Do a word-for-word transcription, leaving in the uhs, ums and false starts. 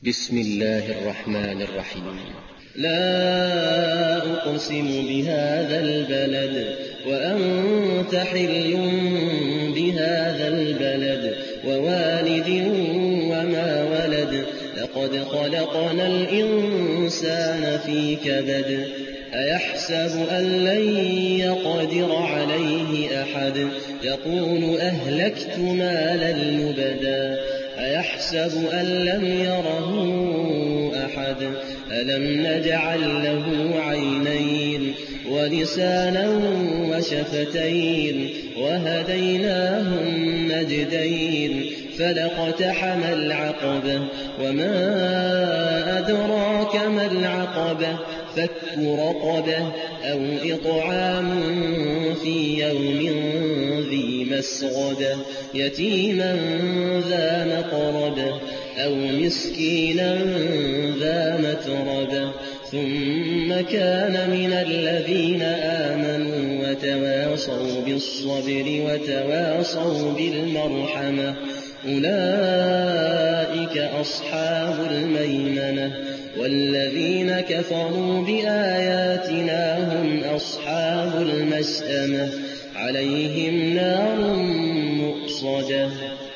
بسم الله الرحمن الرحيم. لا أقسم بهذا البلد وأنت حل بهذا البلد ووالد وما ولد لقد خلقنا الإنسان في كبد أيحسب أن لن يقدر عليه أحد يقول أهلكت مالا لبدا أيحسب أن لم يره أحد ألم نجعل له عينين ولسانا وشفتين وهديناه النجدين فلاقتحم العقبة وما أدراك ما العقبة فك رقبة أو إطعام في يوم ذي مسغبة يتيما ذا مقربة أو مسكينا ذا متربة ثم كان من الذين آمنوا وتواصوا بالصبر وتواصوا بالمرحمة أولئك أصحاب الميمنة والذين كفروا بآياتنا هم أصحاب المشأمة عليهم نار مؤصدة.